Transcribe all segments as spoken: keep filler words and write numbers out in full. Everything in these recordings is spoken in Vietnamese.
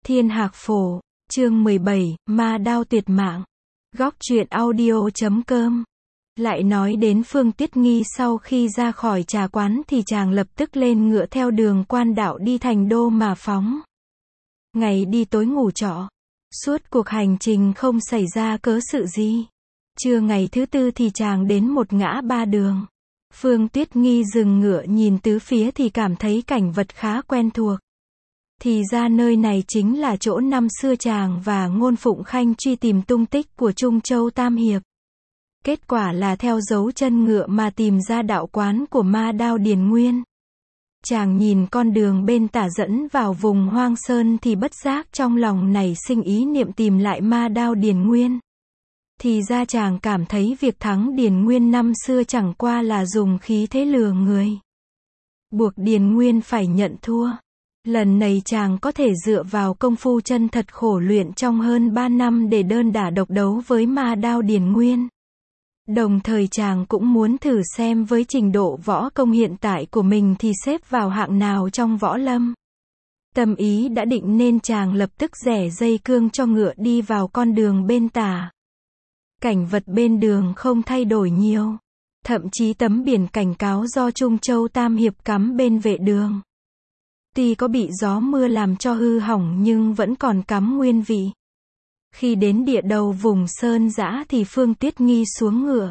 Thiên Hạc Phổ, chương mười bảy, Ma Đao Tuyệt Mạng. Góc truyện audio chấm com. Lại nói đến Phương Tuyết Nghi sau khi ra khỏi trà quán thì chàng lập tức lên ngựa theo đường quan đạo đi thành đô mà phóng. Ngày đi tối ngủ trọ. Suốt cuộc hành trình không xảy ra cớ sự gì. Trưa ngày thứ tư thì chàng đến một ngã ba đường. Phương Tuyết Nghi dừng ngựa nhìn tứ phía thì cảm thấy cảnh vật khá quen thuộc. Thì ra nơi này chính là chỗ năm xưa chàng và Ngôn Phụng Khanh truy tìm tung tích của Trung Châu Tam Hiệp. Kết quả là theo dấu chân ngựa mà tìm ra đạo quán của Ma Đao Điền Nguyên. Chàng nhìn con đường bên tả dẫn vào vùng hoang sơn thì bất giác trong lòng nảy sinh ý niệm tìm lại Ma Đao Điền Nguyên. Thì ra chàng cảm thấy việc thắng Điền Nguyên năm xưa chẳng qua là dùng khí thế lừa người. Buộc Điền Nguyên phải nhận thua. Lần này chàng có thể dựa vào công phu chân thật khổ luyện trong hơn ba năm để đơn đả độc đấu với Ma Đao Điền Nguyên. Đồng thời chàng cũng muốn thử xem với trình độ võ công hiện tại của mình thì xếp vào hạng nào trong võ lâm. Tâm ý đã định nên chàng lập tức rẽ dây cương cho ngựa đi vào con đường bên tả. Cảnh vật bên đường không thay đổi nhiều. Thậm chí tấm biển cảnh cáo do Trung Châu Tam Hiệp cắm bên vệ đường. Tuy có bị gió mưa làm cho hư hỏng nhưng vẫn còn cắm nguyên vị. Khi đến địa đầu vùng sơn dã thì Phương Tuyết Nghi xuống ngựa.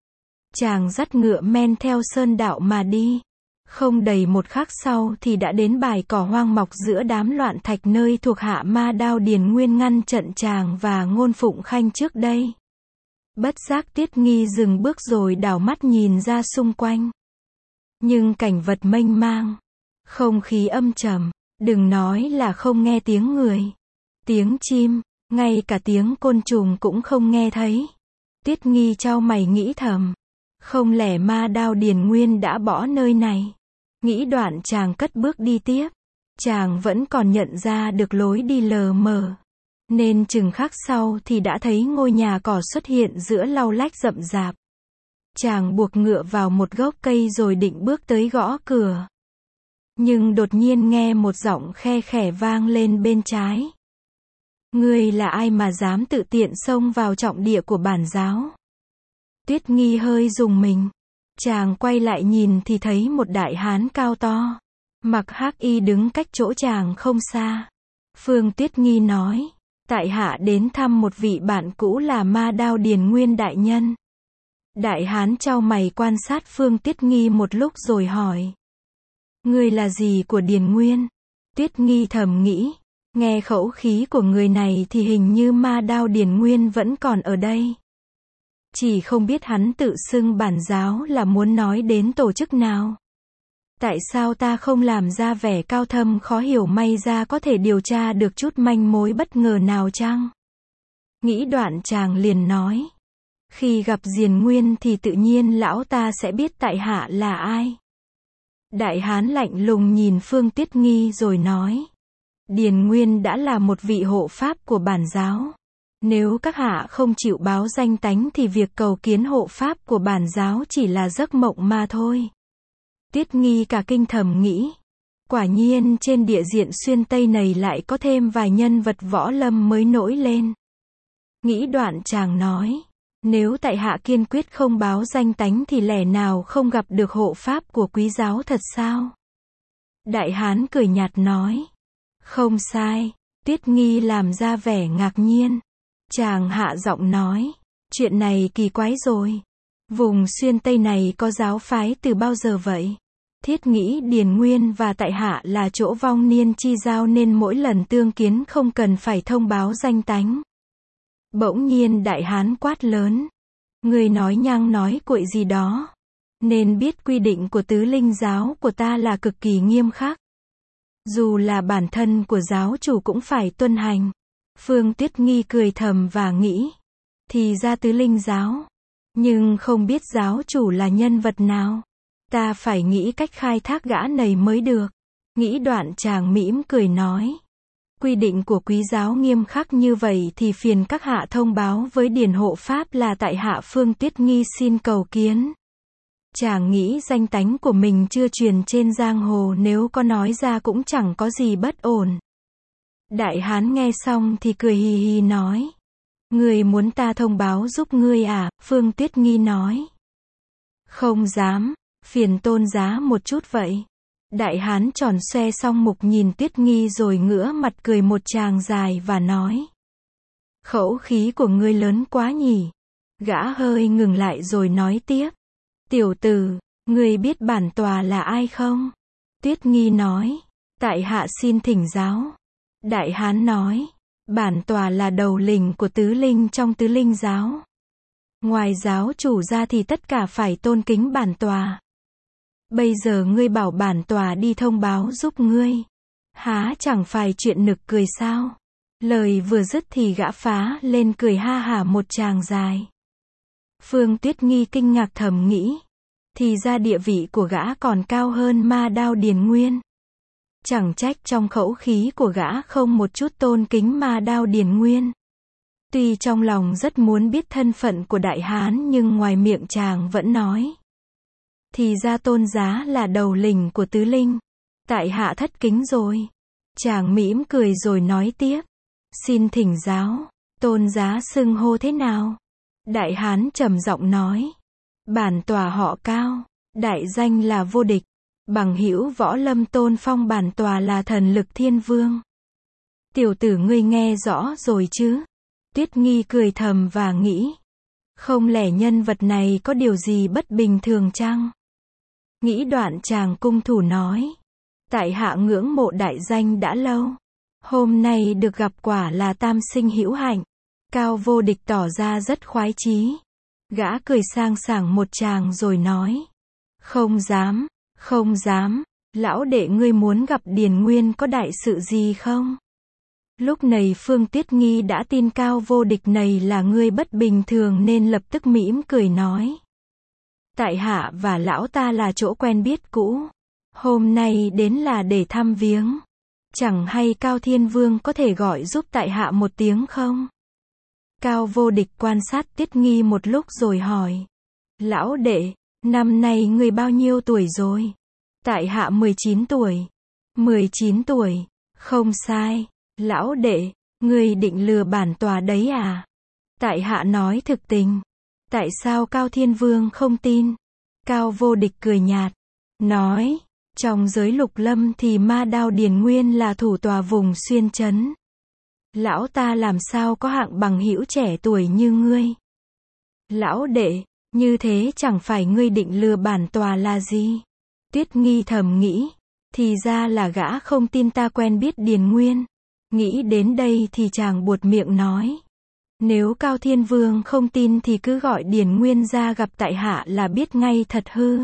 Chàng dắt ngựa men theo sơn đạo mà đi. Không đầy một khắc sau thì đã đến bãi cỏ hoang mọc giữa đám loạn thạch nơi thuộc hạ Ma Đao Điền Nguyên ngăn trận chàng và Ngôn Phụng Khanh trước đây. Bất giác Tuyết Nghi dừng bước rồi đảo mắt nhìn ra xung quanh. Nhưng cảnh vật mênh mang. Không khí âm trầm, đừng nói là không nghe tiếng người, tiếng chim, ngay cả tiếng côn trùng cũng không nghe thấy. Tuyết Nghi chau mày nghĩ thầm, không lẽ Ma Đao Điền Nguyên đã bỏ nơi này? Nghĩ đoạn chàng cất bước đi tiếp, chàng vẫn còn nhận ra được lối đi lờ mờ, nên chừng khắc sau thì đã thấy ngôi nhà cỏ xuất hiện giữa lau lách rậm rạp. Chàng buộc ngựa vào một gốc cây rồi định bước tới gõ cửa. Nhưng đột nhiên nghe một giọng khe khẽ vang lên bên trái. Ngươi là ai mà dám tự tiện xông vào trọng địa của bản giáo? Tuyết Nghi hơi rùng mình. Chàng quay lại nhìn thì thấy một đại hán cao to, mặc hắc y đứng cách chỗ chàng không xa. Phương Tuyết Nghi nói, tại hạ đến thăm một vị bạn cũ là Ma Đao Điền Nguyên đại nhân. Đại hán chau mày quan sát Phương Tuyết Nghi một lúc rồi hỏi. Ngươi là gì của Điền Nguyên? Tuyết Nghi thầm nghĩ, nghe khẩu khí của người này thì hình như Ma Đao Điền Nguyên vẫn còn ở đây. Chỉ không biết hắn tự xưng bản giáo là muốn nói đến tổ chức nào. Tại sao ta không làm ra vẻ cao thâm khó hiểu, may ra có thể điều tra được chút manh mối bất ngờ nào chăng? Nghĩ đoạn chàng liền nói. Khi gặp Điền Nguyên thì tự nhiên lão ta sẽ biết tại hạ là ai. Đại hán lạnh lùng nhìn Phương Tuyết Nghi rồi nói. Điền Nguyên đã là một vị hộ pháp của bản giáo. Nếu các hạ không chịu báo danh tánh thì việc cầu kiến hộ pháp của bản giáo chỉ là giấc mộng mà thôi. Tuyết Nghi cả kinh thầm nghĩ. Quả nhiên trên địa diện xuyên Tây này lại có thêm vài nhân vật võ lâm mới nổi lên. Nghĩ đoạn chàng nói. Nếu tại hạ kiên quyết không báo danh tánh thì lẽ nào không gặp được hộ pháp của quý giáo thật sao? Đại hán cười nhạt nói. Không sai. Tuyết Nghi làm ra vẻ ngạc nhiên. Chàng hạ giọng nói. Chuyện này kỳ quái rồi. Vùng xuyên Tây này có giáo phái từ bao giờ vậy? Thiết nghĩ Điền Nguyên và tại hạ là chỗ vong niên chi giao nên mỗi lần tương kiến không cần phải thông báo danh tánh. Bỗng nhiên đại hán quát lớn. Người nói nhăng nói cuội gì đó. Nên biết quy định của tứ linh giáo của ta là cực kỳ nghiêm khắc. Dù là bản thân của giáo chủ cũng phải tuân hành. Phương Tuyết Nghi cười thầm và nghĩ. Thì ra tứ linh giáo. Nhưng không biết giáo chủ là nhân vật nào. Ta phải nghĩ cách khai thác gã này mới được. Nghĩ đoạn chàng mỉm cười nói. Quy định của quý giáo nghiêm khắc như vậy thì phiền các hạ thông báo với điền hộ pháp là tại hạ Phương Tuyết Nghi xin cầu kiến. Chàng nghĩ danh tánh của mình chưa truyền trên giang hồ, nếu có nói ra cũng chẳng có gì bất ổn. Đại hán nghe xong thì cười hì hì nói. Ngươi muốn ta thông báo giúp ngươi à? Phương Tuyết Nghi nói. Không dám, phiền tôn giá một chút vậy. Đại hán tròn xoe song mục nhìn Tuyết Nghi rồi ngửa mặt cười một tràng dài và nói. Khẩu khí của ngươi lớn quá nhỉ. Gã hơi ngừng lại rồi nói tiếp. Tiểu tử, ngươi biết bản tòa là ai không? Tuyết Nghi nói. Tại hạ xin thỉnh giáo. Đại hán nói. Bản tòa là đầu lĩnh của tứ linh trong tứ linh giáo. Ngoài giáo chủ ra thì tất cả phải tôn kính bản tòa. Bây giờ ngươi bảo bản tòa đi thông báo giúp ngươi. Há chẳng phải chuyện nực cười sao? Lời vừa dứt thì gã phá lên cười ha hả một tràng dài. Phương Tuyết Nghi kinh ngạc thầm nghĩ. Thì ra địa vị của gã còn cao hơn Ma Đao Điền Nguyên. Chẳng trách trong khẩu khí của gã không một chút tôn kính Ma Đao Điền Nguyên. Tuy trong lòng rất muốn biết thân phận của đại hán nhưng ngoài miệng chàng vẫn nói. Thì ra tôn giá là đầu lĩnh của tứ linh. Tại hạ thất kính rồi. Chàng mỉm cười rồi nói tiếp. Xin thỉnh giáo. Tôn giá xưng hô thế nào? Đại hán trầm giọng nói. Bản tòa họ Cao. Đại danh là Vô Địch. Bằng hữu võ lâm tôn phong bản tòa là Thần Lực Thiên Vương. Tiểu tử ngươi nghe rõ rồi chứ? Tuyết Nghi cười thầm và nghĩ. Không lẽ nhân vật này có điều gì bất bình thường chăng? Nghĩ đoạn chàng cung thủ nói. Tại hạ ngưỡng mộ đại danh đã lâu. Hôm nay được gặp quả là tam sinh hữu hạnh. Cao Vô Địch tỏ ra rất khoái chí. Gã cười sang sảng một tràng rồi nói. Không dám, không dám. Lão đệ ngươi muốn gặp Điền Nguyên có đại sự gì không? Lúc này Phương Tuyết Nghi đã tin Cao Vô Địch này là người bất bình thường nên lập tức mỉm cười nói. Tại hạ và lão ta là chỗ quen biết cũ. Hôm nay đến là để thăm viếng. Chẳng hay Cao Thiên Vương có thể gọi giúp tại hạ một tiếng không? Cao Vô Địch quan sát Tuyết Nghi một lúc rồi hỏi. Lão đệ, năm nay người bao nhiêu tuổi rồi? Tại hạ mười chín tuổi. mười chín tuổi, không sai. Lão đệ, người định lừa bản tòa đấy à? Tại hạ nói thực tình. Tại sao Cao Thiên Vương không tin? Cao Vô Địch cười nhạt. Nói, trong giới lục lâm thì Ma Đao Điền Nguyên là thủ tòa vùng xuyên trấn. Lão ta làm sao có hạng bằng hữu trẻ tuổi như ngươi? Lão đệ, như thế chẳng phải ngươi định lừa bản tòa là gì? Tuyết Nghi thầm nghĩ. Thì ra là gã không tin ta quen biết Điền Nguyên. Nghĩ đến đây thì chàng buột miệng nói. Nếu Cao Thiên Vương không tin thì cứ gọi Điền Nguyên ra gặp tại hạ là biết ngay thật hư.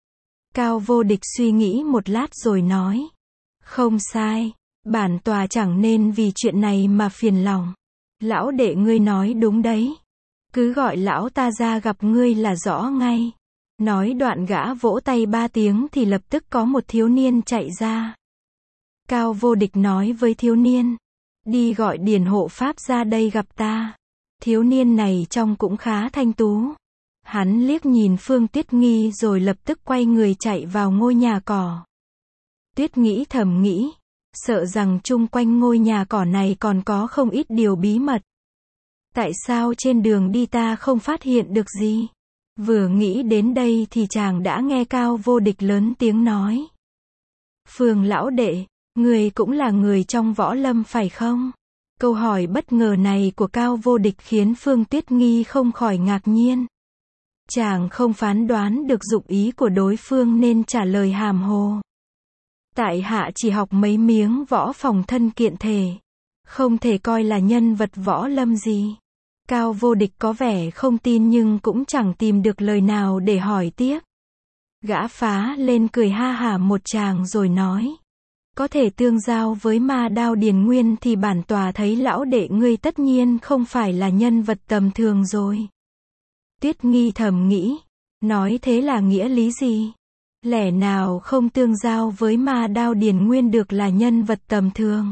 Cao Vô Địch suy nghĩ một lát rồi nói. Không sai, bản tòa chẳng nên vì chuyện này mà phiền lòng. Lão đệ ngươi nói đúng đấy. Cứ gọi lão ta ra gặp ngươi là rõ ngay. Nói đoạn gã vỗ tay ba tiếng thì lập tức có một thiếu niên chạy ra. Cao Vô Địch nói với thiếu niên. Đi gọi Điền hộ pháp ra đây gặp ta. Thiếu niên này trông cũng khá thanh tú. Hắn liếc nhìn Phương Tuyết Nghi rồi lập tức quay người chạy vào ngôi nhà cỏ. Tuyết nghĩ thầm nghĩ. Sợ rằng chung quanh ngôi nhà cỏ này còn có không ít điều bí mật. Tại sao trên đường đi ta không phát hiện được gì? Vừa nghĩ đến đây thì chàng đã nghe Cao Vô Địch lớn tiếng nói. Phương lão đệ, người cũng là người trong võ lâm phải không? Câu hỏi bất ngờ này của Cao Vô Địch khiến Phương Tuyết Nghi không khỏi ngạc nhiên. Chàng không phán đoán được dụng ý của đối phương nên trả lời hàm hồ. Tại hạ chỉ học mấy miếng võ phòng thân kiện thể. Không thể coi là nhân vật võ lâm gì. Cao Vô Địch có vẻ không tin nhưng cũng chẳng tìm được lời nào để hỏi tiếp. Gã phá lên cười ha hả một tràng rồi nói. Có thể tương giao với Ma Đao Điền Nguyên thì bản tòa thấy lão đệ ngươi tất nhiên không phải là nhân vật tầm thường rồi. Tuyết Nghi thầm nghĩ. Nói thế là nghĩa lý gì? Lẽ nào không tương giao với Ma Đao Điền Nguyên được là nhân vật tầm thường?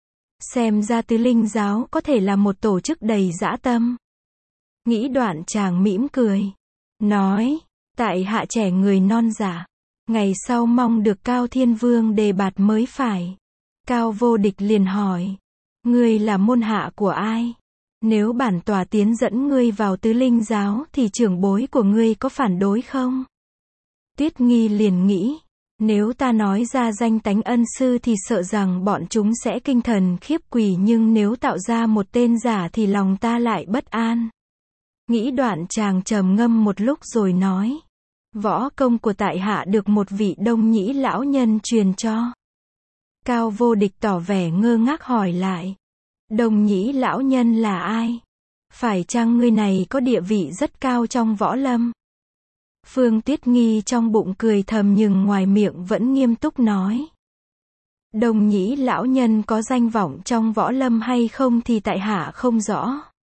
Xem ra tứ linh giáo có thể là một tổ chức đầy dã tâm. Nghĩ đoạn chàng mỉm cười. Nói, tại hạ trẻ người non dạ. Ngày sau mong được Cao Thiên Vương đề bạt mới phải. Cao Vô Địch liền hỏi. Ngươi là môn hạ của ai? Nếu bản tòa tiến dẫn ngươi vào tứ linh giáo thì trưởng bối của ngươi có phản đối không? Tuyết Nghi liền nghĩ, nếu ta nói ra danh tánh ân sư thì sợ rằng bọn chúng sẽ kinh thần khiếp quỷ, nhưng nếu tạo ra một tên giả thì lòng ta lại bất an. Nghĩ đoạn chàng trầm ngâm một lúc rồi nói, võ công của tại hạ được một vị Đông Nhĩ lão nhân truyền cho. Cao Vô Địch tỏ vẻ ngơ ngác hỏi lại, Đông Nhĩ lão nhân là ai? Phải chăng người này có địa vị rất cao trong võ lâm? Phương Tuyết Nghi trong bụng cười thầm nhưng ngoài miệng vẫn nghiêm túc nói, Đông Nhĩ lão nhân có danh vọng trong võ lâm hay không thì tại hạ không rõ.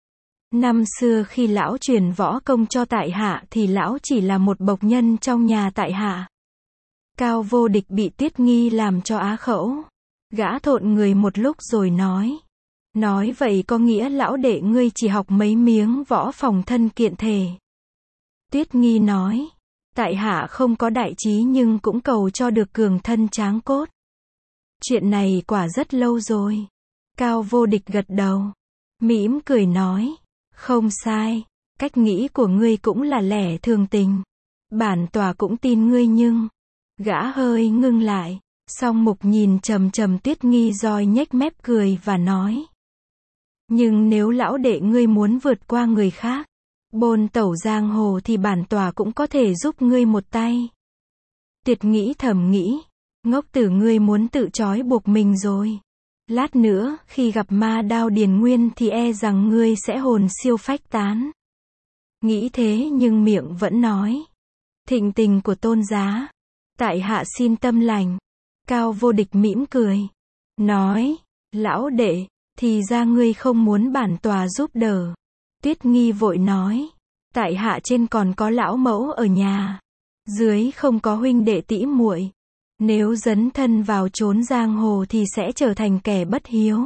Năm xưa khi lão truyền võ công cho tại hạ thì lão chỉ là một bộc nhân trong nhà tại hạ. Cao Vô Địch bị Tuyết Nghi làm cho á khẩu. Gã thộn người một lúc rồi nói. Nói vậy có nghĩa lão đệ ngươi chỉ học mấy miếng võ phòng thân kiện thể. Tuyết Nghi nói. Tại hạ không có đại trí nhưng cũng cầu cho được cường thân tráng cốt. Chuyện này quả rất lâu rồi. Cao Vô Địch gật đầu. Mỉm cười nói. Không sai. Cách nghĩ của ngươi cũng là lẽ thường tình. Bản tòa cũng tin ngươi nhưng. Gã hơi ngưng lại. Song Mục nhìn trầm trầm Tuyết Nghi rồi nhếch mép cười và nói. Nhưng nếu lão đệ ngươi muốn vượt qua người khác, bôn tẩu giang hồ thì bản tòa cũng có thể giúp ngươi một tay. Tuyệt nghĩ thầm nghĩ. Ngốc tử ngươi muốn tự trói buộc mình rồi. Lát nữa, khi gặp ma đao Điền Nguyên thì e rằng ngươi sẽ hồn siêu phách tán. Nghĩ thế nhưng miệng vẫn nói. Thịnh tình của tôn giá. Tại hạ xin tâm lành. Cao Vô Địch mỉm cười. Nói. Lão đệ, thì ra ngươi không muốn bản tòa giúp đỡ. Tuyết Nghi vội nói. Tại hạ trên còn có lão mẫu ở nhà. Dưới không có huynh đệ tỷ muội. Nếu dấn thân vào chốn giang hồ thì sẽ trở thành kẻ bất hiếu.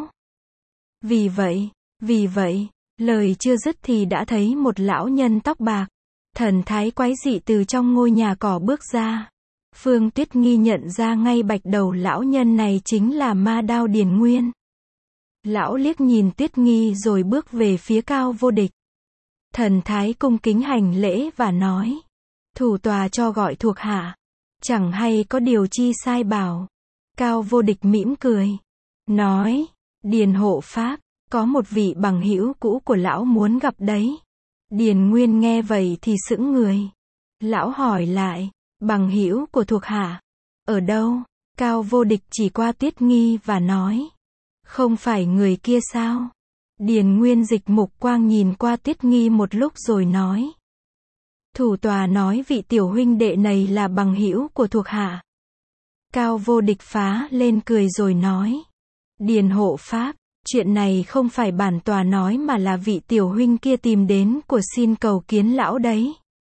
Vì vậy, vì vậy, lời chưa dứt thì đã thấy một lão nhân tóc bạc, thần thái quái dị từ trong ngôi nhà cỏ bước ra. Phương Tuyết Nghi nhận ra ngay bạch đầu lão nhân này chính là ma đao Điền Nguyên. Lão liếc nhìn Tuyết Nghi rồi bước về phía Cao Vô Địch. Thần thái cung kính hành lễ và nói. Thủ tòa cho gọi thuộc hạ. Chẳng hay có điều chi sai bảo. Cao Vô Địch mỉm cười. Nói. Điền hộ pháp. Có một vị bằng hữu cũ của lão muốn gặp đấy. Điền Nguyên nghe vậy thì sững người. Lão hỏi lại. Bằng hữu của thuộc hạ. Ở đâu? Cao Vô Địch chỉ qua Tuyết Nghi và nói. Không phải người kia sao? Điền Nguyên dịch mục quang nhìn qua Tuyết Nghi một lúc rồi nói. Thủ tòa nói vị tiểu huynh đệ này là bằng hữu của thuộc hạ. Cao Vô Địch phá lên cười rồi nói. Điền hộ pháp, chuyện này không phải bản tòa nói mà là vị tiểu huynh kia tìm đến của xin cầu kiến lão đấy.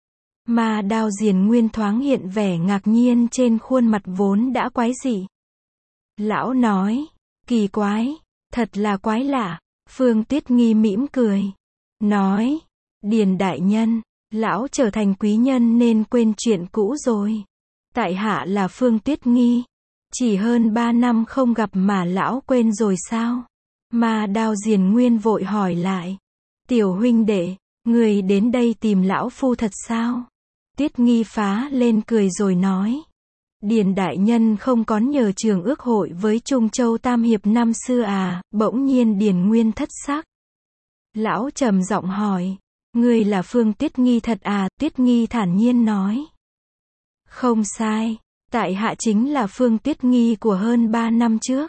Ma đao Điền Nguyên thoáng hiện vẻ ngạc nhiên trên khuôn mặt vốn đã quái dị. Lão nói. Kỳ quái. Thật là quái lạ. Phương Tuyết Nghi mỉm cười. Nói. Điền đại nhân. Lão trở thành quý nhân nên quên chuyện cũ rồi. Tại hạ là Phương Tuyết Nghi. Chỉ hơn ba năm không gặp mà lão quên rồi sao? Ma đao Điền Nguyên vội hỏi lại. Tiểu huynh đệ, người đến đây tìm lão phu thật sao? Tuyết Nghi phá lên cười rồi nói. Điền đại nhân không có nhờ trường ước hội với Trung Châu Tam Hiệp năm xưa à? Bỗng nhiên Điền Nguyên thất sắc. Lão trầm giọng hỏi. Ngươi là Phương Tuyết Nghi thật à? Tuyết Nghi thản nhiên nói. Không sai. Tại hạ chính là Phương Tuyết Nghi của hơn ba năm trước.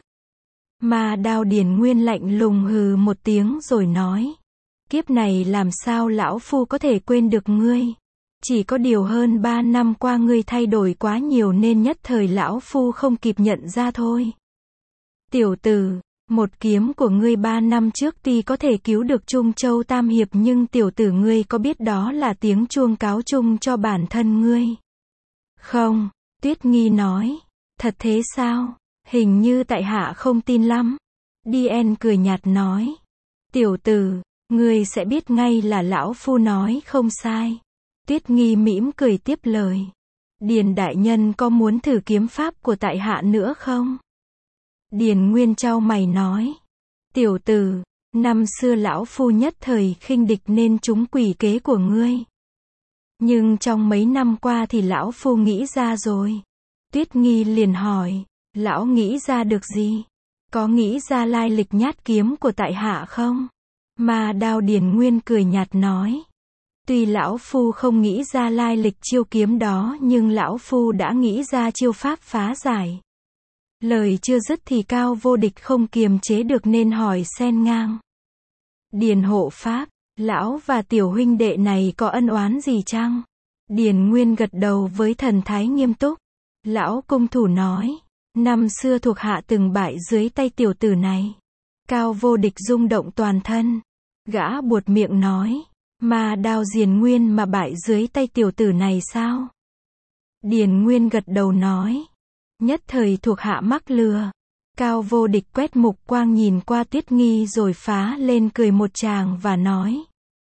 Ma đao Điền Nguyên lạnh lùng hừ một tiếng rồi nói. Kiếp này làm sao lão phu có thể quên được ngươi? Chỉ có điều hơn ba năm qua ngươi thay đổi quá nhiều nên nhất thời lão phu không kịp nhận ra thôi. Tiểu tử, một kiếm của ngươi ba năm trước tuy có thể cứu được Trung Châu Tam Hiệp nhưng tiểu tử ngươi có biết đó là tiếng chuông cáo chung cho bản thân ngươi? Không, Tuyết Nghi nói. Thật thế sao? Hình như tại hạ không tin lắm. Điền cười nhạt nói. Tiểu tử, ngươi sẽ biết ngay là lão phu nói không sai. Tuyết Nghi mỉm cười tiếp lời. Điền đại nhân có muốn thử kiếm pháp của tại hạ nữa không? Điền Nguyên chau mày nói. Tiểu tử, năm xưa lão phu nhất thời khinh địch nên trúng quỷ kế của ngươi. Nhưng trong mấy năm qua thì lão phu nghĩ ra rồi. Tuyết Nghi liền hỏi, lão nghĩ ra được gì? Có nghĩ ra lai lịch nhát kiếm của tại hạ không? Ma Đao Điền Nguyên cười nhạt nói. Tuy lão phu không nghĩ ra lai lịch chiêu kiếm đó nhưng lão phu đã nghĩ ra chiêu pháp phá giải. Lời chưa dứt thì Cao Vô Địch không kiềm chế được nên hỏi xen ngang. Điền hộ pháp, lão và tiểu huynh đệ này có ân oán gì chăng? Điền Nguyên gật đầu với thần thái nghiêm túc. Lão cung thủ nói, năm xưa thuộc hạ từng bại dưới tay tiểu tử này. Cao Vô Địch rung động toàn thân. Gã buột miệng nói, Ma Đao Điền Nguyên mà bại dưới tay tiểu tử này sao? Điền Nguyên gật đầu nói, nhất thời thuộc hạ mắc lừa. Cao Vô Địch quét mục quang nhìn qua Tuyết Nghi rồi phá lên cười một tràng và nói.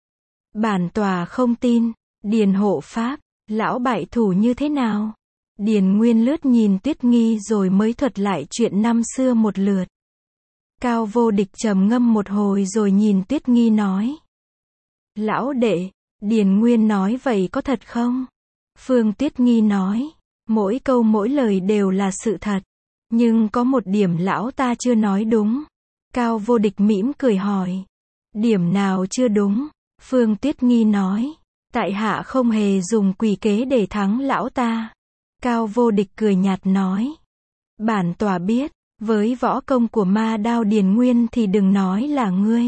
Bản tòa không tin. Điền hộ pháp, lão bại thủ như thế nào? Điền Nguyên lướt nhìn Tuyết Nghi rồi mới thuật lại chuyện năm xưa một lượt. Cao Vô Địch trầm ngâm một hồi rồi nhìn Tuyết Nghi nói. Lão đệ, Điền Nguyên nói vậy có thật không? Phương Tuyết Nghi nói, mỗi câu mỗi lời đều là sự thật. Nhưng có một điểm lão ta chưa nói đúng. Cao Vô Địch mỉm cười hỏi. Điểm nào chưa đúng? Phương Tuyết Nghi nói. Tại hạ không hề dùng quỷ kế để thắng lão ta. Cao Vô Địch cười nhạt nói. Bản tòa biết, với võ công của Ma Đao Điền Nguyên thì đừng nói là ngươi.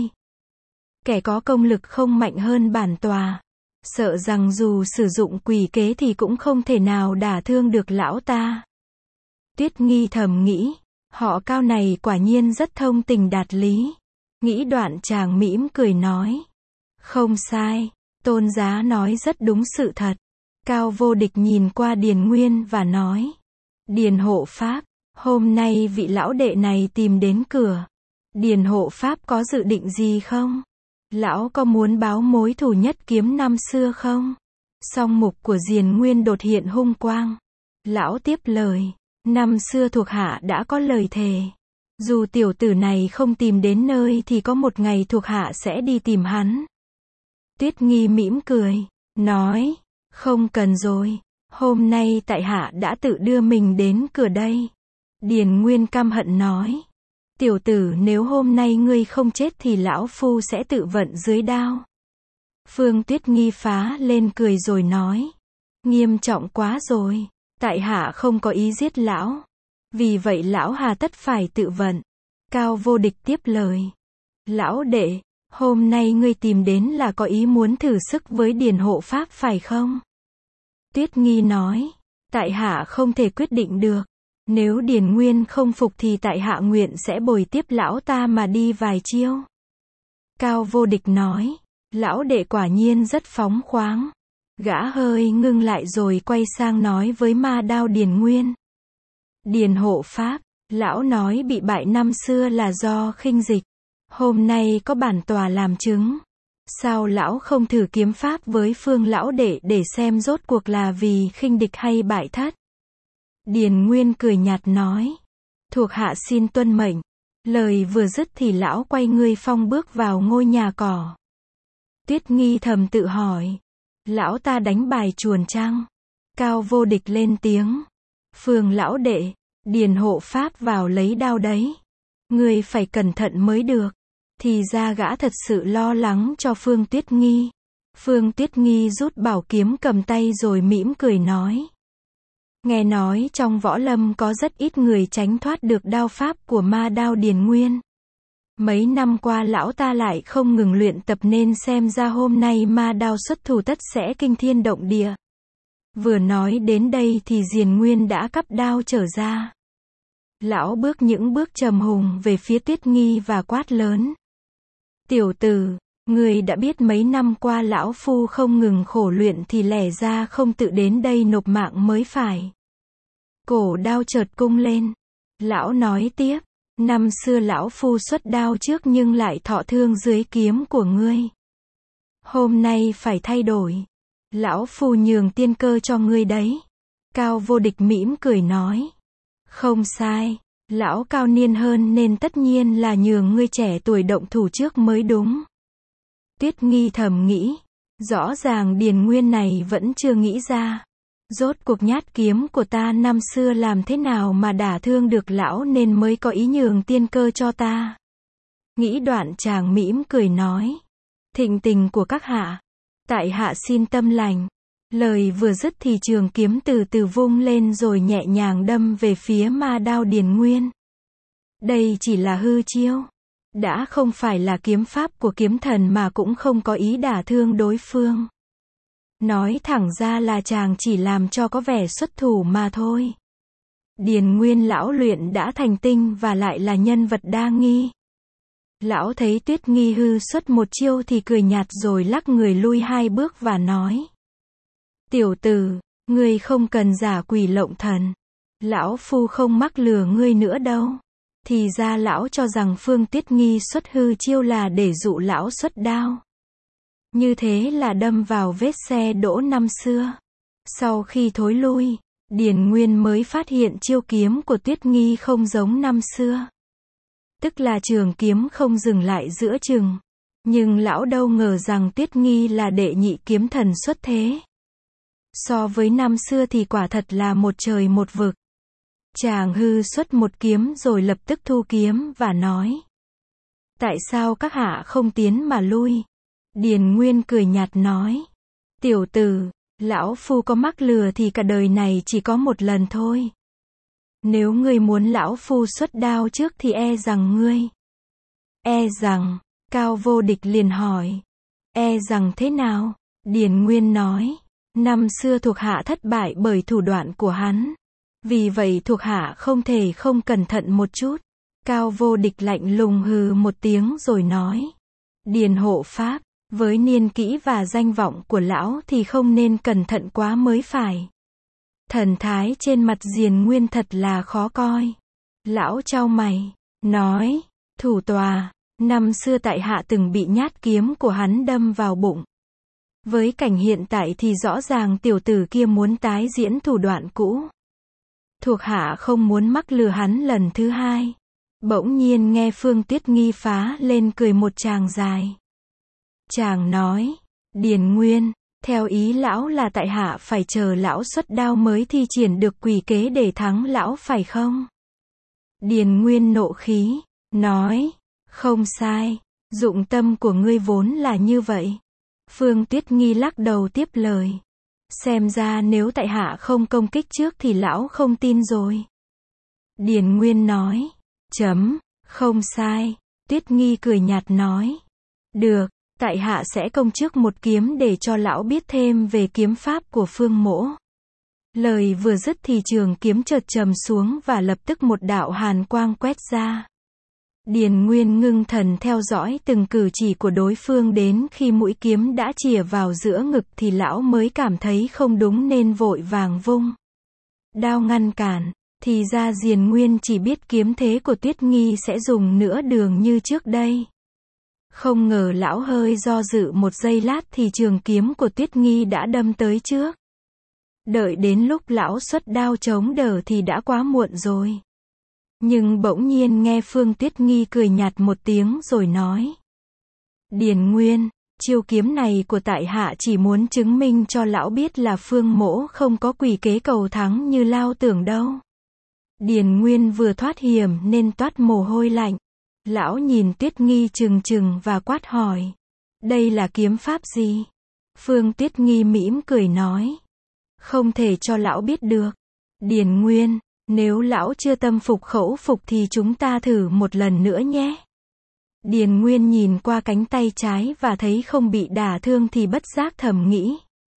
Kẻ có công lực không mạnh hơn bản tòa. Sợ rằng dù sử dụng quỷ kế thì cũng không thể nào đả thương được lão ta. Tuyết Nghi thầm nghĩ, họ Cao này quả nhiên rất thông tình đạt lý. Nghĩ đoạn chàng mỉm cười nói. Không sai, tôn giá nói rất đúng sự thật. Cao Vô Địch nhìn qua Điền Nguyên và nói. Điền hộ pháp, hôm nay vị lão đệ này tìm đến cửa. Điền hộ pháp có dự định gì không? Lão có muốn báo mối thù nhất kiếm năm xưa không? Song mục của Điền Nguyên đột hiện hung quang. Lão tiếp lời. Năm xưa thuộc hạ đã có lời thề. Dù tiểu tử này không tìm đến nơi thì có một ngày thuộc hạ sẽ đi tìm hắn. Tuyết Nghi mỉm cười. Nói. Không cần rồi. Hôm nay tại hạ đã tự đưa mình đến cửa đây. Điền Nguyên căm hận nói. Tiểu tử nếu hôm nay ngươi không chết thì lão phu sẽ tự vận dưới đao. Phương Tuyết Nghi phá lên cười rồi nói. Nghiêm trọng quá rồi. Tại hạ không có ý giết lão. Vì vậy lão hà tất phải tự vận. Cao Vô Địch tiếp lời. Lão đệ, hôm nay ngươi tìm đến là có ý muốn thử sức với Điền hộ pháp phải không? Tuyết Nghi nói. Tại hạ không thể quyết định được. Nếu Điền Nguyên không phục thì tại hạ nguyện sẽ bồi tiếp lão ta mà đi vài chiêu. Cao Vô Địch nói. Lão đệ quả nhiên rất phóng khoáng. Gã hơi ngưng lại rồi quay sang nói với Ma Đao Điền Nguyên. Điền hộ pháp, lão nói bị bại năm xưa là do khinh dịch. Hôm nay có bản tòa làm chứng. Sao lão không thử kiếm pháp với Phương lão đệ để xem rốt cuộc là vì khinh địch hay bại thất? Điền Nguyên cười nhạt nói. Thuộc hạ xin tuân mệnh. Lời vừa dứt thì lão quay người phong bước vào ngôi nhà cỏ. Tuyết Nghi thầm tự hỏi. Lão ta đánh bài chuồn chăng? Cao Vô Địch lên tiếng. Phương lão đệ, Điền hộ pháp vào lấy đao đấy. Ngươi phải cẩn thận mới được. Thì ra gã thật sự lo lắng cho Phương Tuyết Nghi. Phương Tuyết Nghi rút bảo kiếm cầm tay rồi mỉm cười nói. Nghe nói trong võ lâm có rất ít người tránh thoát được đao pháp của Ma Đao Điền Nguyên. Mấy năm qua lão ta lại không ngừng luyện tập nên xem ra hôm nay ma đao xuất thủ tất sẽ kinh thiên động địa. Vừa nói đến đây thì Điền Nguyên đã cắp đao trở ra. Lão bước những bước trầm hùng về phía Tuyết Nghi và quát lớn. Tiểu tử, người đã biết mấy năm qua lão phu không ngừng khổ luyện thì lẽ ra không tự đến đây nộp mạng mới phải. Cổ đao chợt cung lên. Lão nói tiếp. Năm xưa lão phu xuất đao trước nhưng lại thọ thương dưới kiếm của ngươi. Hôm nay phải thay đổi. Lão phu nhường tiên cơ cho ngươi đấy. Cao Vô Địch mỉm cười nói. Không sai. Lão cao niên hơn nên tất nhiên là nhường ngươi trẻ tuổi động thủ trước mới đúng. Tuyết Nghi thầm nghĩ. Rõ ràng Điền Nguyên này vẫn chưa nghĩ ra. Rốt cuộc nhát kiếm của ta năm xưa làm thế nào mà đả thương được lão nên mới có ý nhường tiên cơ cho ta. Nghĩ đoạn chàng mỉm cười nói. Thịnh tình của các hạ. Tại hạ xin tâm lành. Lời vừa dứt thì trường kiếm từ từ vung lên rồi nhẹ nhàng đâm về phía ma đao Điền Nguyên. Đây chỉ là hư chiêu. Đã không phải là kiếm pháp của kiếm thần mà cũng không có ý đả thương đối phương. Nói thẳng ra là chàng chỉ làm cho có vẻ xuất thủ mà thôi. Điền Nguyên lão luyện đã thành tinh và lại là nhân vật đa nghi. Lão thấy Tuyết Nghi hư xuất một chiêu thì cười nhạt rồi lắc người lui hai bước và nói. Tiểu tử, ngươi không cần giả quỷ lộng thần. Lão phu không mắc lừa ngươi nữa đâu. Thì ra lão cho rằng Phương Tuyết Nghi xuất hư chiêu là để dụ lão xuất đao. Như thế là đâm vào vết xe đỗ năm xưa. Sau khi thối lui, Điền Nguyên mới phát hiện chiêu kiếm của Tuyết Nghi không giống năm xưa. Tức là trường kiếm không dừng lại giữa chừng. Nhưng lão đâu ngờ rằng Tuyết Nghi là đệ nhị kiếm thần xuất thế. So với năm xưa thì quả thật là một trời một vực. Chàng hư xuất một kiếm rồi lập tức thu kiếm và nói. Tại sao các hạ không tiến mà lui? Điền Nguyên cười nhạt nói. Tiểu tử, lão phu có mắc lừa thì cả đời này chỉ có một lần thôi. Nếu ngươi muốn lão phu xuất đao trước thì e rằng ngươi. E rằng, Cao Vô Địch liền hỏi. E rằng thế nào? Điền Nguyên nói. Năm xưa thuộc hạ thất bại bởi thủ đoạn của hắn. Vì vậy thuộc hạ không thể không cẩn thận một chút. Cao Vô Địch lạnh lùng hừ một tiếng rồi nói. Điền hộ pháp, với niên kỹ và danh vọng của lão thì không nên cẩn thận quá mới phải. Thần thái trên mặt Điền Nguyên thật là khó coi. Lão chau mày, nói, thủ tòa, năm xưa tại hạ từng bị nhát kiếm của hắn đâm vào bụng. Với cảnh hiện tại thì rõ ràng tiểu tử kia muốn tái diễn thủ đoạn cũ. Thuộc hạ không muốn mắc lừa hắn lần thứ hai. Bỗng nhiên nghe Phương Tuyết Nghi phá lên cười một tràng dài. Chàng nói, Điền Nguyên, theo ý lão là tại hạ phải chờ lão xuất đao mới thi triển được quỷ kế để thắng lão phải không? Điền Nguyên nộ khí, nói, không sai, dụng tâm của ngươi vốn là như vậy. Phương Tuyết Nghi lắc đầu tiếp lời. Xem ra nếu tại hạ không công kích trước thì lão không tin rồi. Điền Nguyên nói, chấm, không sai. Tuyết Nghi cười nhạt nói, được, tại hạ sẽ công trước một kiếm để cho lão biết thêm về kiếm pháp của Phương mỗ. Lời vừa dứt thì trường kiếm chợt trầm xuống và lập tức một đạo hàn quang quét ra. Điền Nguyên ngưng thần theo dõi từng cử chỉ của đối phương đến khi mũi kiếm đã chìa vào giữa ngực thì lão mới cảm thấy không đúng nên vội vàng vung đao ngăn cản. Thì ra Điền Nguyên chỉ biết kiếm thế của Tuyết Nghi sẽ dùng nửa đường như trước đây. Không ngờ lão hơi do dự một giây lát thì trường kiếm của Tuyết Nghi đã đâm tới trước. Đợi đến lúc lão xuất đao chống đỡ thì đã quá muộn rồi. Nhưng bỗng nhiên nghe Phương Tuyết Nghi cười nhạt một tiếng rồi nói. Điền Nguyên, chiêu kiếm này của tại hạ chỉ muốn chứng minh cho lão biết là Phương mỗ không có quỷ kế cầu thắng như lao tưởng đâu. Điền Nguyên vừa thoát hiểm nên toát mồ hôi lạnh. Lão nhìn Tuyết Nghi trừng trừng và quát hỏi. Đây là kiếm pháp gì? Phương Tuyết Nghi mỉm cười nói. Không thể cho lão biết được. Điền Nguyên, nếu lão chưa tâm phục khẩu phục thì chúng ta thử một lần nữa nhé. Điền Nguyên nhìn qua cánh tay trái và thấy không bị đả thương thì bất giác thầm nghĩ.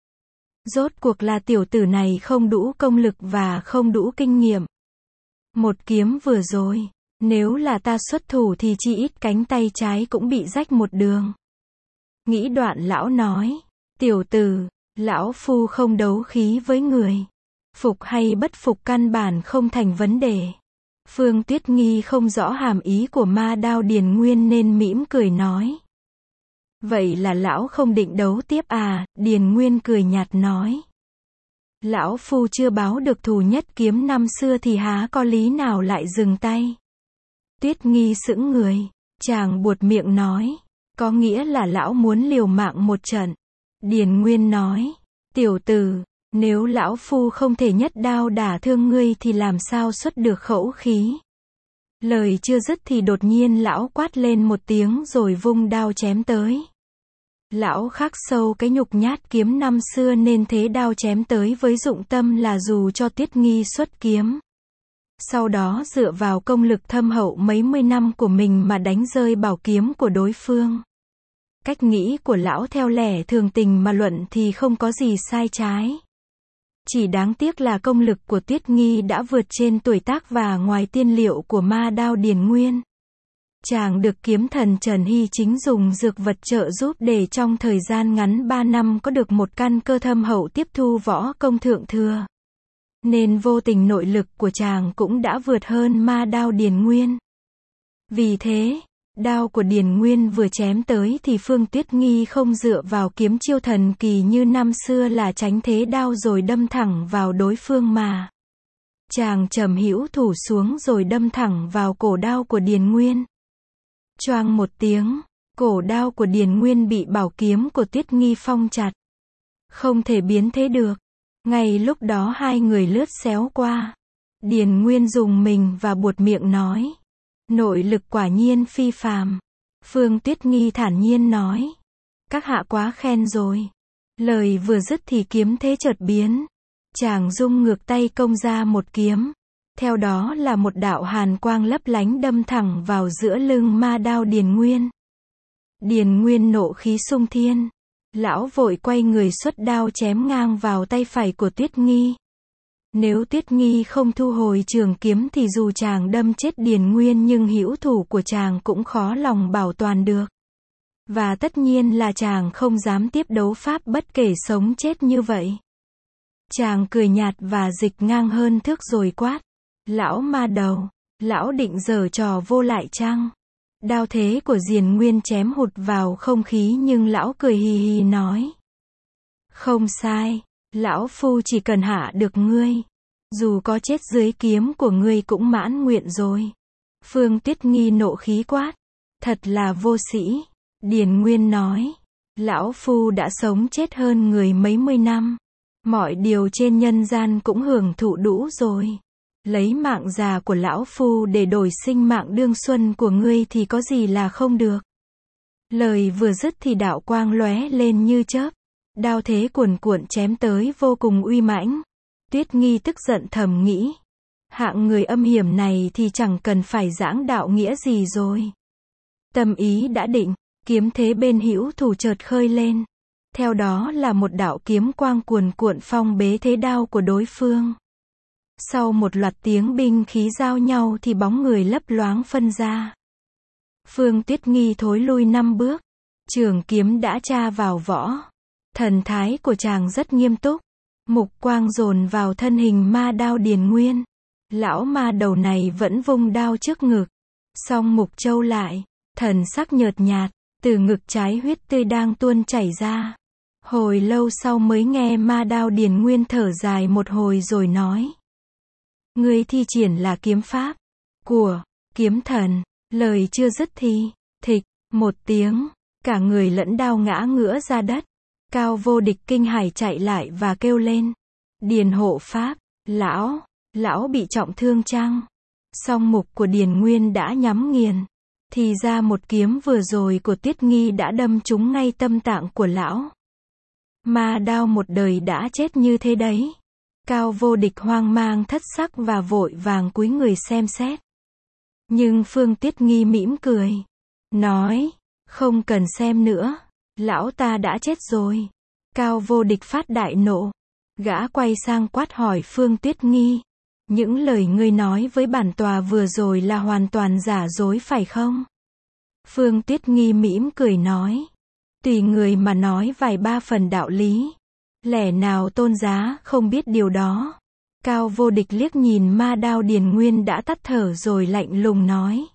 Rốt cuộc là tiểu tử này không đủ công lực và không đủ kinh nghiệm. Một kiếm vừa rồi, nếu là ta xuất thủ thì chỉ ít cánh tay trái cũng bị rách một đường. Nghĩ đoạn lão nói, tiểu tử, lão phu không đấu khí với người. Phục hay bất phục căn bản không thành vấn đề. Phương Tuyết Nghi không rõ hàm ý của ma đao Điền Nguyên nên mỉm cười nói. Vậy là lão không định đấu tiếp à? Điền Nguyên cười nhạt nói. Lão phu chưa báo được thù nhất kiếm năm xưa thì há có lý nào lại dừng tay. Tuyết Nghi sững người, chàng buột miệng nói, có nghĩa là lão muốn liều mạng một trận. Điền Nguyên nói, tiểu tử, nếu lão phu không thể nhất đao đả thương ngươi thì làm sao xuất được khẩu khí. Lời chưa dứt thì đột nhiên lão quát lên một tiếng rồi vung đao chém tới. Lão khắc sâu cái nhục nhát kiếm năm xưa nên thế đao chém tới với dụng tâm là dù cho Tuyết Nghi xuất kiếm. Sau đó dựa vào công lực thâm hậu mấy mươi năm của mình mà đánh rơi bảo kiếm của đối phương. Cách nghĩ của lão theo lẽ thường tình mà luận thì không có gì sai trái. Chỉ đáng tiếc là công lực của Tuyết Nghi đã vượt trên tuổi tác và ngoài tiên liệu của ma đao Điền Nguyên. Chàng được kiếm thần Trần Hy chính dùng dược vật trợ giúp để trong thời gian ngắn ba năm có được một căn cơ thâm hậu tiếp thu võ công thượng thừa. Nên vô tình nội lực của chàng cũng đã vượt hơn ma đao Điền Nguyên. Vì thế, đao của Điền Nguyên vừa chém tới thì Phương Tuyết Nghi không dựa vào kiếm chiêu thần kỳ như năm xưa là tránh thế đao rồi đâm thẳng vào đối phương mà. Chàng trầm hữu thủ xuống rồi đâm thẳng vào cổ đao của Điền Nguyên. Choang một tiếng, cổ đao của Điền Nguyên bị bảo kiếm của Tuyết Nghi phong chặt. Không thể biến thế được. Ngay lúc đó hai người lướt xéo qua. Điền Nguyên dùng mình và buột miệng nói. Nội lực quả nhiên phi phàm. Phương Tuyết Nghi thản nhiên nói. Các hạ quá khen rồi. Lời vừa dứt thì kiếm thế chợt biến. Chàng rung ngược tay công ra một kiếm. Theo đó là một đạo hàn quang lấp lánh đâm thẳng vào giữa lưng ma đao Điền Nguyên. Điền Nguyên nộ khí sung thiên. Lão vội quay người xuất đao chém ngang vào tay phải của Tuyết Nghi. Nếu Tuyết Nghi không thu hồi trường kiếm thì dù chàng đâm chết Điền Nguyên nhưng hữu thủ của chàng cũng khó lòng bảo toàn được. Và tất nhiên là chàng không dám tiếp đấu pháp bất kể sống chết như vậy. Chàng cười nhạt và dịch ngang hơn thước rồi quát. Lão ma đầu, lão định giở trò vô lại chăng? Đao thế của Điền Nguyên chém hụt vào không khí nhưng lão cười hì hì nói. Không sai, lão phu chỉ cần hạ được ngươi. Dù có chết dưới kiếm của ngươi cũng mãn nguyện rồi. Phương Tuyết Nghi nộ khí quát. Thật là vô sĩ. Điền Nguyên nói. Lão phu đã sống chết hơn người mấy mươi năm. Mọi điều trên nhân gian cũng hưởng thụ đủ rồi. Lấy mạng già của lão phu để đổi sinh mạng đương xuân của ngươi thì có gì là không được. Lời vừa dứt thì đạo quang lóe lên như chớp. Đao thế cuồn cuộn chém tới vô cùng uy mãnh. Tuyết Nghi tức giận thầm nghĩ. Hạng người âm hiểm này thì chẳng cần phải giảng đạo nghĩa gì rồi. Tâm ý đã định, kiếm thế bên hữu thủ chợt khơi lên. Theo đó là một đạo kiếm quang cuồn cuộn phong bế thế đao của đối phương. Sau một loạt tiếng binh khí giao nhau thì bóng người lấp loáng phân ra. Phương Tuyết Nghi thối lui năm bước. Trường kiếm đã tra vào vỏ. Thần thái của chàng rất nghiêm túc. Mục quang dồn vào thân hình ma đao Điền Nguyên. Lão ma đầu này vẫn vung đao trước ngực. Song mục trâu lại. Thần sắc nhợt nhạt. Từ ngực trái huyết tươi đang tuôn chảy ra. Hồi lâu sau mới nghe ma đao Điền Nguyên thở dài một hồi rồi nói. Ngươi thi triển là kiếm pháp của kiếm thần. Lời chưa dứt thì thịch một tiếng, cả người lẫn đao ngã ngửa ra đất. Cao Vô Địch kinh hãi chạy lại và kêu lên. Điền hộ pháp, lão, lão bị trọng thương chăng? Song mục của Điền Nguyên đã nhắm nghiền. Thì ra một kiếm vừa rồi của Tuyết Nghi đã đâm trúng ngay tâm tạng của lão. Ma đao một đời đã chết như thế đấy. Cao Vô Địch hoang mang thất sắc và vội vàng cúi người xem xét. Nhưng Phương Tuyết Nghi mỉm cười. Nói, không cần xem nữa. Lão ta đã chết rồi. Cao Vô Địch phát đại nộ. Gã quay sang quát hỏi Phương Tuyết Nghi. Những lời ngươi nói với bản tòa vừa rồi là hoàn toàn giả dối phải không? Phương Tuyết Nghi mỉm cười nói. Tùy người mà nói vài ba phần đạo lý. Lẽ nào tôn giá không biết điều đó? Cao Vô Địch liếc nhìn ma đao Điền Nguyên đã tắt thở rồi lạnh lùng nói.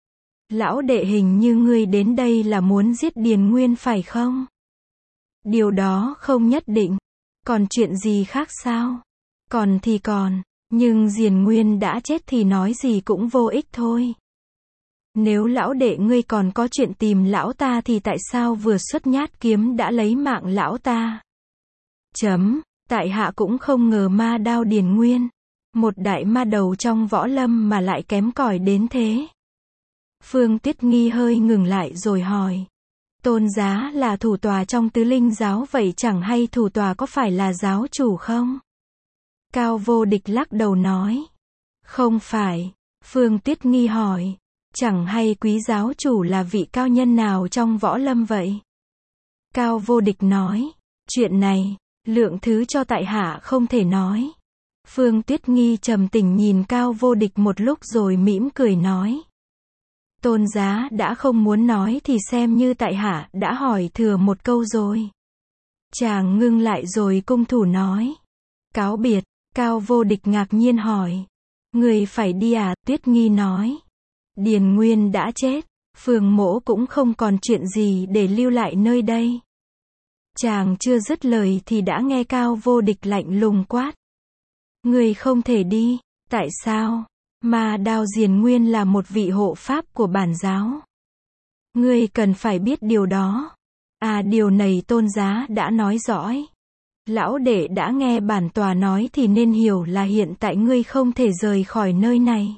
Lão đệ hình như ngươi đến đây là muốn giết Điền Nguyên phải không? Điều đó không nhất định. Còn chuyện gì khác sao? Còn thì còn, nhưng Diền Nguyên đã chết thì nói gì cũng vô ích thôi. Nếu lão đệ ngươi còn có chuyện tìm lão ta thì tại sao vừa xuất nhát kiếm đã lấy mạng lão ta? Chấm, tại hạ cũng không ngờ Ma Đao Điền Nguyên, một đại ma đầu trong võ lâm mà lại kém cỏi đến thế. Phương Tuyết Nghi hơi ngừng lại rồi hỏi. Tôn giá là thủ tòa trong Tứ Linh giáo vậy chẳng hay thủ tòa có phải là giáo chủ không? Cao Vô Địch lắc đầu nói. Không phải. Phương Tuyết Nghi hỏi. Chẳng hay quý giáo chủ là vị cao nhân nào trong võ lâm vậy? Cao Vô Địch nói. Chuyện này, lượng thứ cho tại hạ không thể nói. Phương Tuyết Nghi trầm tĩnh nhìn Cao Vô Địch một lúc rồi mỉm cười nói. Tôn giá đã không muốn nói thì xem như tại hạ đã hỏi thừa một câu rồi. Chàng ngưng lại rồi cung thủ nói. Cáo biệt. Cao Vô Địch ngạc nhiên hỏi. Người phải đi à? Tuyết Nghi nói. Điền Nguyên đã chết, Phương Mỗ cũng không còn chuyện gì để lưu lại nơi đây. Chàng chưa dứt lời thì đã nghe Cao Vô Địch lạnh lùng quát. Người không thể đi. Tại sao? Ma Đao Diền Nguyên là một vị hộ pháp của bản giáo. Ngươi cần phải biết điều đó. À, điều này tôn giá đã nói rõ. Lão đệ đã nghe bản tòa nói thì nên hiểu là hiện tại ngươi không thể rời khỏi nơi này.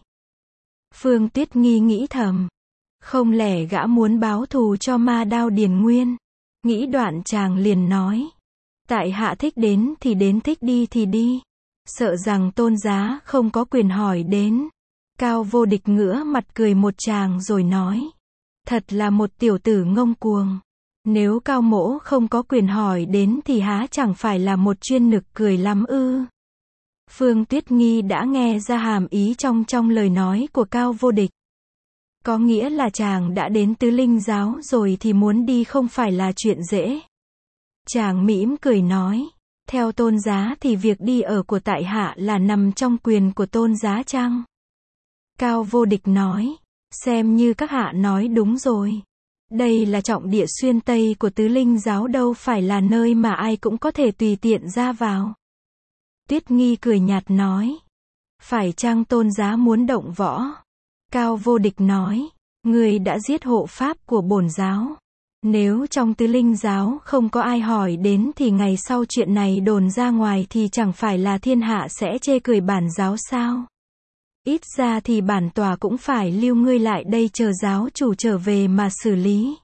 Phương Tuyết Nghi nghĩ thầm. Không lẽ gã muốn báo thù cho Ma Đao Điền Nguyên? Nghĩ đoạn chàng liền nói. Tại hạ thích đến thì đến, thích đi thì đi. Sợ rằng tôn giá không có quyền hỏi đến. Cao Vô Địch ngửa mặt cười một tràng rồi nói. Thật là một tiểu tử ngông cuồng. Nếu Cao Mỗ không có quyền hỏi đến thì há chẳng phải là một chuyên nực cười lắm ư? Phương Tuyết Nghi đã nghe ra hàm ý trong trong lời nói của Cao Vô Địch. Có nghĩa là chàng đã đến Tứ Linh giáo rồi thì muốn đi không phải là chuyện dễ. Chàng mỉm cười nói. Theo tôn giá thì việc đi ở của tại hạ là nằm trong quyền của tôn giá chăng? Cao Vô Địch nói. Xem như các hạ nói đúng rồi. Đây là trọng địa xuyên Tây của Tứ Linh giáo, đâu phải là nơi mà ai cũng có thể tùy tiện ra vào. Tuyết Nghi cười nhạt nói. Phải chăng tôn giá muốn động võ? Cao Vô Địch nói. Người đã giết hộ pháp của bổn giáo. Nếu trong Tứ Linh giáo không có ai hỏi đến thì ngày sau chuyện này đồn ra ngoài thì chẳng phải là thiên hạ sẽ chê cười bản giáo sao? Ít ra thì bản tòa cũng phải lưu ngươi lại đây chờ giáo chủ trở về mà xử lý.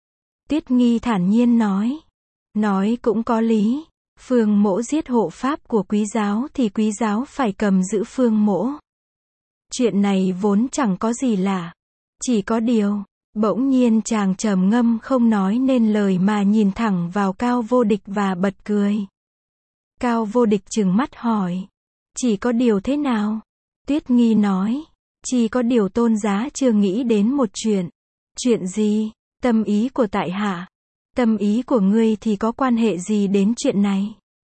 Tuyết Nghi thản nhiên nói. Nói cũng có lý. Phương Mỗ giết hộ pháp của quý giáo thì quý giáo phải cầm giữ Phương Mỗ. Chuyện này vốn chẳng có gì lạ. Chỉ có điều, bỗng nhiên chàng trầm ngâm không nói nên lời mà nhìn thẳng vào Cao Vô Địch và bật cười. Cao Vô Địch trừng mắt hỏi. Chỉ có điều thế nào? Tuyết Nghi nói. Chỉ có điều tôn giá chưa nghĩ đến một chuyện. Chuyện gì? Tâm ý của tại hạ. Tâm ý của ngươi thì có quan hệ gì đến chuyện này?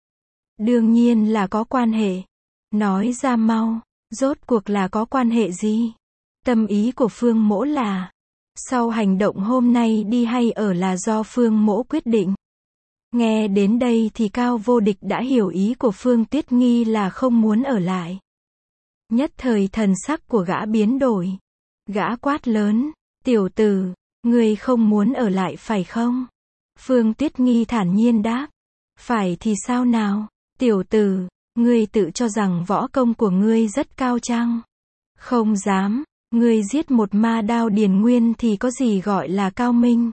Đương nhiên là có quan hệ. Nói ra mau. Rốt cuộc là có quan hệ gì? Tâm ý của Phương Mỗ là, sau hành động hôm nay đi hay ở là do Phương Mỗ quyết định. Nghe đến đây thì Cao Vô Địch đã hiểu ý của Phương Tuyết Nghi là không muốn ở lại. Nhất thời thần sắc của gã biến đổi. Gã quát lớn. Tiểu tử, ngươi không muốn ở lại phải không? Phương Tuyết Nghi thản nhiên đáp. Phải thì sao nào? Tiểu tử, ngươi tự cho rằng võ công của ngươi rất cao chăng? Không dám. Ngươi giết một Ma Đao Điền Nguyên thì có gì gọi là cao minh?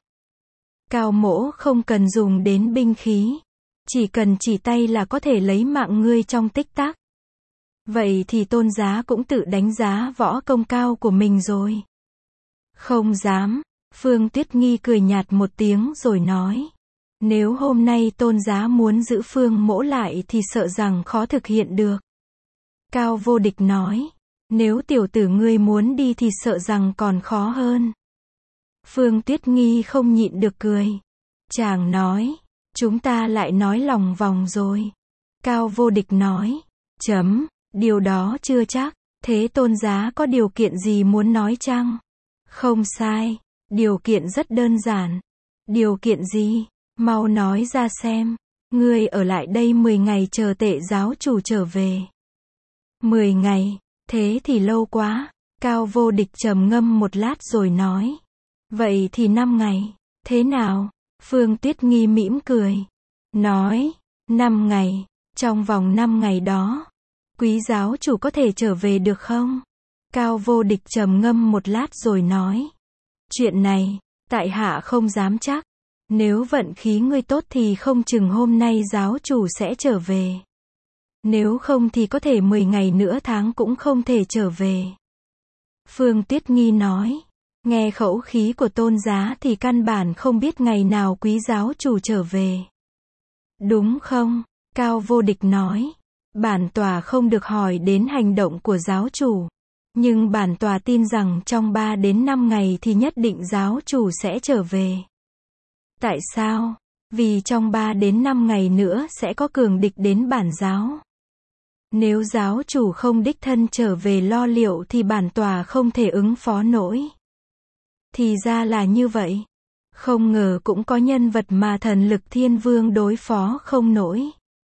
Cao Mỗ không cần dùng đến binh khí. Chỉ cần chỉ tay là có thể lấy mạng ngươi trong tích tắc. Vậy thì tôn giá cũng tự đánh giá võ công cao của mình rồi. Không dám. Phương Tuyết Nghi cười nhạt một tiếng rồi nói. Nếu hôm nay tôn giá muốn giữ Phương Mỗ lại thì sợ rằng khó thực hiện được. Cao Vô Địch nói. Nếu tiểu tử ngươi muốn đi thì sợ rằng còn khó hơn. Phương Tuyết Nghi không nhịn được cười. Chàng nói. Chúng ta lại nói lòng vòng rồi. Cao Vô Địch nói. Chấm. Điều đó chưa chắc. Thế tôn giá có điều kiện gì muốn nói chăng? Không sai. Điều kiện rất đơn giản. Điều kiện gì? Mau nói ra xem. Ngươi ở lại đây mười ngày chờ Tệ giáo chủ trở về. mười ngày, thế thì lâu quá. Cao Vô Địch trầm ngâm một lát rồi nói. Vậy thì năm ngày, thế nào? Phương Tuyết Nghi mỉm cười. Nói, năm ngày, trong vòng năm ngày đó, quý giáo chủ có thể trở về được không? Cao Vô Địch trầm ngâm một lát rồi nói. Chuyện này, tại hạ không dám chắc. Nếu vận khí ngươi tốt thì không chừng hôm nay giáo chủ sẽ trở về. Nếu không thì có thể mười ngày nữa tháng cũng không thể trở về. Phương Tuyết Nghi nói. Nghe khẩu khí của Tôn giá thì căn bản không biết ngày nào quý giáo chủ trở về. Đúng không? Cao Vô Địch nói. Bản tòa không được hỏi đến hành động của giáo chủ. Nhưng bản tòa tin rằng trong ba đến năm ngày thì nhất định giáo chủ sẽ trở về. Tại sao? Vì trong ba đến năm ngày nữa sẽ có cường địch đến bản giáo. Nếu giáo chủ không đích thân trở về lo liệu thì bản tòa không thể ứng phó nổi. Thì ra là như vậy. Không ngờ cũng có nhân vật mà thần lực thiên vương đối phó không nổi.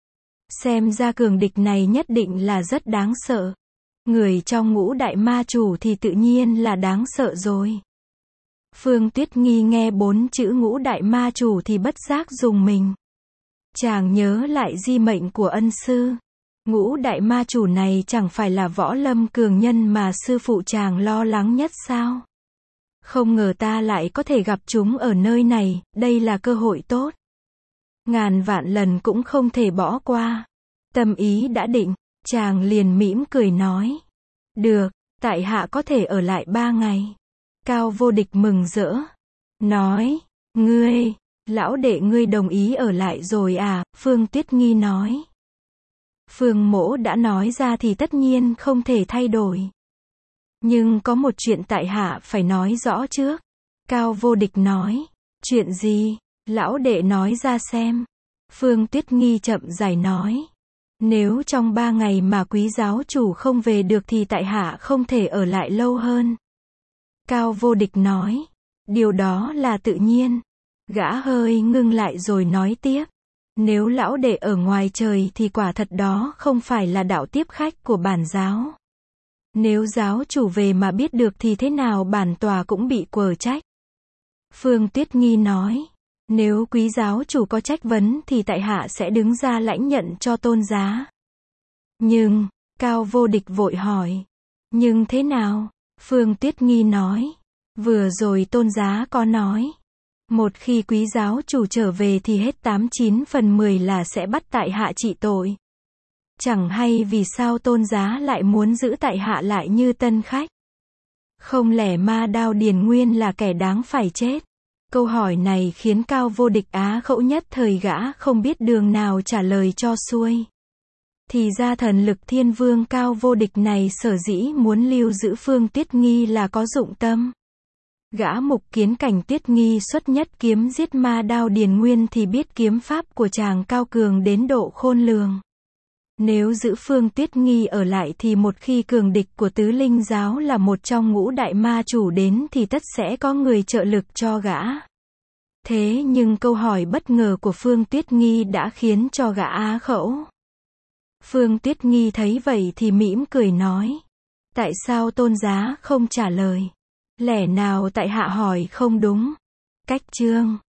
Xem ra cường địch này nhất định là rất đáng sợ. Người trong ngũ đại ma chủ thì tự nhiên là đáng sợ rồi. Phương Tuyết Nghi nghe bốn chữ ngũ đại ma chủ thì bất giác rùng mình. Chàng nhớ lại di mệnh của ân sư. Ngũ đại ma chủ này chẳng phải là võ lâm cường nhân mà sư phụ chàng lo lắng nhất sao? Không ngờ ta lại có thể gặp chúng ở nơi này, đây là cơ hội tốt. Ngàn vạn lần cũng không thể bỏ qua. Tâm ý đã định, chàng liền mỉm cười nói. Được, tại hạ có thể ở lại ba ngày. Cao Vô Địch mừng rỡ. Nói, ngươi, lão đệ ngươi đồng ý ở lại rồi à? Phương Tuyết Nghi nói. Phương mỗ đã nói ra thì tất nhiên không thể thay đổi. Nhưng có một chuyện tại hạ phải nói rõ trước. Cao Vô Địch nói. Chuyện gì? Lão đệ nói ra xem. Phương Tuyết Nghi chậm rãi nói. Nếu trong ba ngày mà quý giáo chủ không về được thì tại hạ không thể ở lại lâu hơn. Cao Vô Địch nói. Điều đó là tự nhiên. Gã hơi ngưng lại rồi nói tiếp. Nếu lão đệ ở ngoài trời thì quả thật đó không phải là đạo tiếp khách của bản giáo. Nếu giáo chủ về mà biết được thì thế nào bản tòa cũng bị quở trách. Phương Tuyết Nghi nói. Nếu quý giáo chủ có trách vấn thì tại hạ sẽ đứng ra lãnh nhận cho Tôn giá. Nhưng, Cao Vô Địch vội hỏi. Nhưng thế nào? Phương Tuyết Nghi nói. Vừa rồi Tôn giá có nói. Một khi quý giáo chủ trở về thì hết tám chín phần mười là sẽ bắt tại hạ trị tội. Chẳng hay vì sao Tôn giá lại muốn giữ tại hạ lại như tân khách. Không lẽ Ma Đao Điền Nguyên là kẻ đáng phải chết? Câu hỏi này khiến Cao Vô Địch á khẩu nhất thời gã không biết đường nào trả lời cho xuôi. Thì ra thần lực thiên vương Cao Vô Địch này sở dĩ muốn lưu giữ Phương Tuyết Nghi là có dụng tâm. Gã mục kiến cảnh Tuyết Nghi xuất nhất kiếm giết Ma Đao Điền Nguyên thì biết kiếm pháp của chàng cao cường đến độ khôn lường. Nếu giữ Phương Tuyết Nghi ở lại thì một khi cường địch của tứ linh giáo là một trong ngũ đại ma chủ đến thì tất sẽ có người trợ lực cho gã. Thế nhưng câu hỏi bất ngờ của Phương Tuyết Nghi đã khiến cho gã á khẩu. Phương Tuyết Nghi thấy vậy thì mỉm cười nói. Tại sao Tôn giá không trả lời? Lẽ nào tại hạ hỏi không đúng? Cách chương